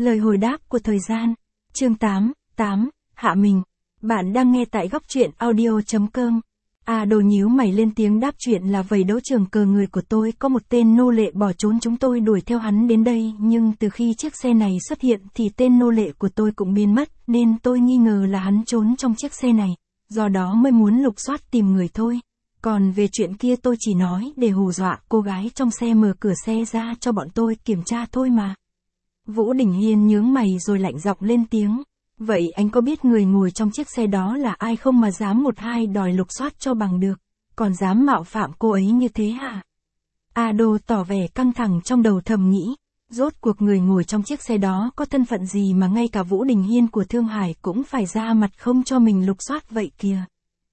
Lời hồi đáp của thời gian. Chương 8, Hạ Mình. Bạn đang nghe tại góc truyện audio.com. Đồ nhíu mày lên tiếng đáp chuyện là vậy đấu trường cờ người của tôi có một tên nô lệ bỏ trốn, chúng tôi đuổi theo hắn đến đây, nhưng từ khi chiếc xe này xuất hiện thì tên nô lệ của tôi cũng biến mất, nên tôi nghi ngờ là hắn trốn trong chiếc xe này, do đó mới muốn lục soát tìm người thôi. Còn về chuyện kia tôi chỉ nói để hù dọa cô gái trong xe mở cửa xe ra cho bọn tôi kiểm tra thôi mà. Vũ Đình Hiên nhướng mày rồi lạnh giọng lên tiếng. Vậy anh có biết người ngồi trong chiếc xe đó là ai không mà dám một hai đòi lục soát cho bằng được, còn dám mạo phạm cô ấy như thế hả? Đô tỏ vẻ căng thẳng trong đầu thầm nghĩ, rốt cuộc người ngồi trong chiếc xe đó có thân phận gì mà ngay cả Vũ Đình Hiên của Thương Hải cũng phải ra mặt không cho mình lục soát vậy kìa.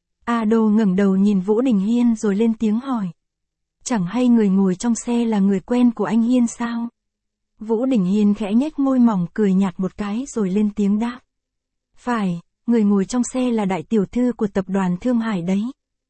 Đô ngẩng đầu nhìn Vũ Đình Hiên rồi lên tiếng hỏi. Chẳng hay người ngồi trong xe là người quen của anh Hiên sao? Vũ Đình Hiên khẽ nhếch môi mỏng cười nhạt một cái rồi lên tiếng đáp. Phải, người ngồi trong xe là đại tiểu thư của tập đoàn Thương Hải đấy.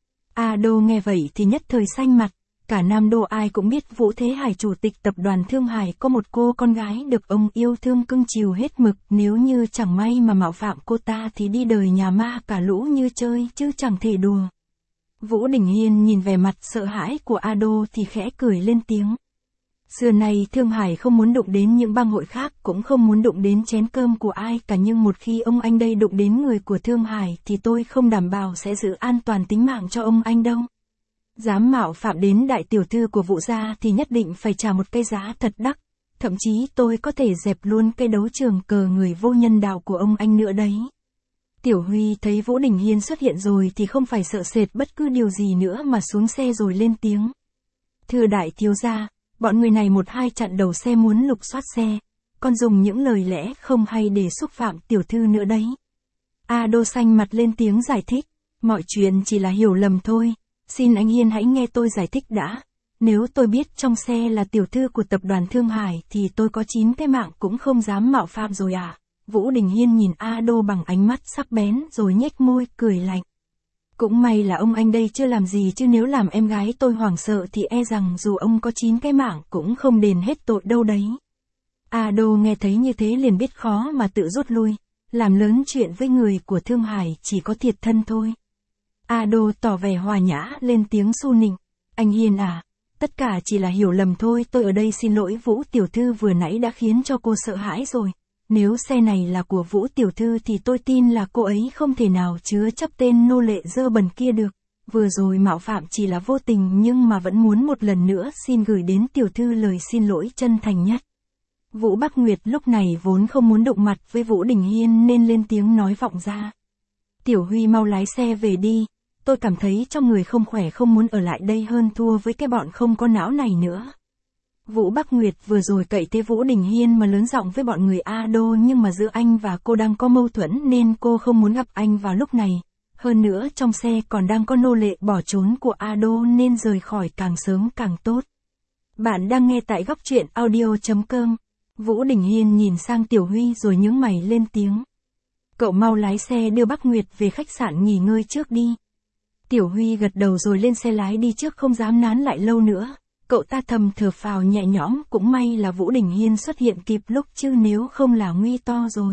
Đô nghe vậy thì nhất thời xanh mặt, cả Nam Đô ai cũng biết Vũ Thế Hải chủ tịch tập đoàn Thương Hải có một cô con gái được ông yêu thương cưng chiều hết mực, nếu như chẳng may mà mạo phạm cô ta thì đi đời nhà ma cả lũ như chơi chứ chẳng thể đùa. Vũ Đình Hiên nhìn vẻ mặt sợ hãi của Đô thì khẽ cười lên tiếng. Xưa nay Thương Hải không muốn đụng đến những bang hội khác, cũng không muốn đụng đến chén cơm của ai cả, nhưng một khi ông anh đây đụng đến người của Thương Hải thì tôi không đảm bảo sẽ giữ an toàn tính mạng cho ông anh đâu. Dám mạo phạm đến đại tiểu thư của Vũ gia thì nhất định phải trả một cái giá thật đắt, thậm chí tôi có thể dẹp luôn cái đấu trường cờ người vô nhân đạo của ông anh nữa đấy. Tiểu Huy thấy Vũ Đình Hiên xuất hiện rồi thì không phải sợ sệt bất cứ điều gì nữa mà xuống xe rồi lên tiếng. Thưa đại thiếu gia, bọn người này một hai chặn đầu xe muốn lục soát xe, còn dùng những lời lẽ không hay để xúc phạm tiểu thư nữa đấy. Đô xanh mặt lên tiếng giải thích, mọi chuyện chỉ là hiểu lầm thôi, xin anh Hiên hãy nghe tôi giải thích đã. Nếu tôi biết trong xe là tiểu thư của tập đoàn Thương Hải thì tôi có 9 cái mạng cũng không dám mạo phạm rồi à. Vũ Đình Hiên nhìn Đô bằng ánh mắt sắc bén rồi nhếch môi cười lạnh. Cũng may là ông anh đây chưa làm gì, chứ nếu làm em gái tôi hoảng sợ thì e rằng dù ông có 9 cái mạng cũng không đền hết tội đâu đấy. Đô nghe thấy như thế liền biết khó mà tự rút lui, làm lớn chuyện với người của Thương Hải chỉ có thiệt thân thôi. Đô tỏ vẻ hòa nhã lên tiếng su nịnh. Anh Hiên à, tất cả chỉ là hiểu lầm thôi, tôi ở đây xin lỗi Vũ tiểu thư vừa nãy đã khiến cho cô sợ hãi rồi. Nếu xe này là của Vũ tiểu thư thì tôi tin là cô ấy không thể nào chứa chấp tên nô lệ dơ bẩn kia được. Vừa rồi mạo phạm chỉ là vô tình, nhưng mà vẫn muốn một lần nữa xin gửi đến tiểu thư lời xin lỗi chân thành nhất. Vũ Bắc Nguyệt lúc này vốn không muốn đụng mặt với Vũ Đình Hiên nên lên tiếng nói vọng ra. Tiểu Huy mau lái xe về đi, tôi cảm thấy trong người không khỏe, không muốn ở lại đây hơn thua với cái bọn không có não này nữa. Vũ Bắc Nguyệt vừa rồi cậy thế Vũ Đình Hiên mà lớn giọng với bọn người Đô, nhưng mà giữa anh và cô đang có mâu thuẫn nên cô không muốn gặp anh vào lúc này. Hơn nữa trong xe còn đang có nô lệ bỏ trốn của Đô nên rời khỏi càng sớm càng tốt. Bạn đang nghe tại góc truyện audio.com. Vũ Đình Hiên nhìn sang Tiểu Huy rồi nhướng mày lên tiếng. Cậu mau lái xe đưa Bắc Nguyệt về khách sạn nghỉ ngơi trước đi. Tiểu Huy gật đầu rồi lên xe lái đi trước, không dám nán lại lâu nữa. Cậu ta thầm thở phào nhẹ nhõm, cũng may là Vũ Đình Hiên xuất hiện kịp lúc, chứ nếu không là nguy to rồi.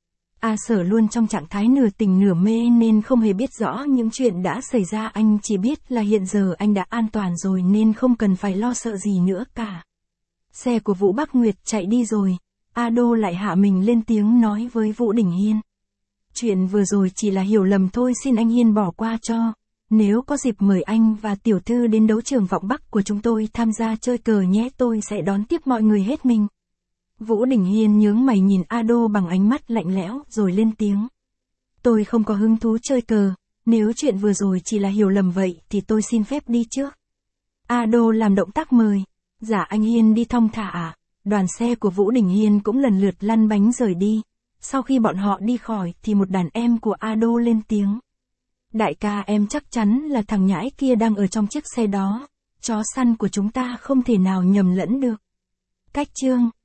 Sở luôn trong trạng thái nửa tỉnh nửa mê nên không hề biết rõ những chuyện đã xảy ra, anh chỉ biết là hiện giờ anh đã an toàn rồi nên không cần phải lo sợ gì nữa cả. Xe của Vũ Bắc Nguyệt chạy đi rồi, Đô lại hạ mình lên tiếng nói với Vũ Đình Hiên. Chuyện vừa rồi chỉ là hiểu lầm thôi, xin anh Hiên bỏ qua cho. Nếu có dịp mời anh và tiểu thư đến đấu trường vọng Bắc của chúng tôi tham gia chơi cờ nhé, tôi sẽ đón tiếp mọi người hết mình. Vũ Đình Hiên nhướng mày nhìn Đô bằng ánh mắt lạnh lẽo rồi lên tiếng. Tôi không có hứng thú chơi cờ, nếu chuyện vừa rồi chỉ là hiểu lầm vậy thì tôi xin phép đi trước. Đô làm động tác mời. Dạ anh Hiên đi thong thả à. Đoàn xe của Vũ Đình Hiên cũng lần lượt lăn bánh rời đi. Sau khi bọn họ đi khỏi thì một đàn em của Đô lên tiếng. Đại ca, em chắc chắn là thằng nhãi kia đang ở trong chiếc xe đó. Chó săn của chúng ta không thể nào nhầm lẫn được. Cách chương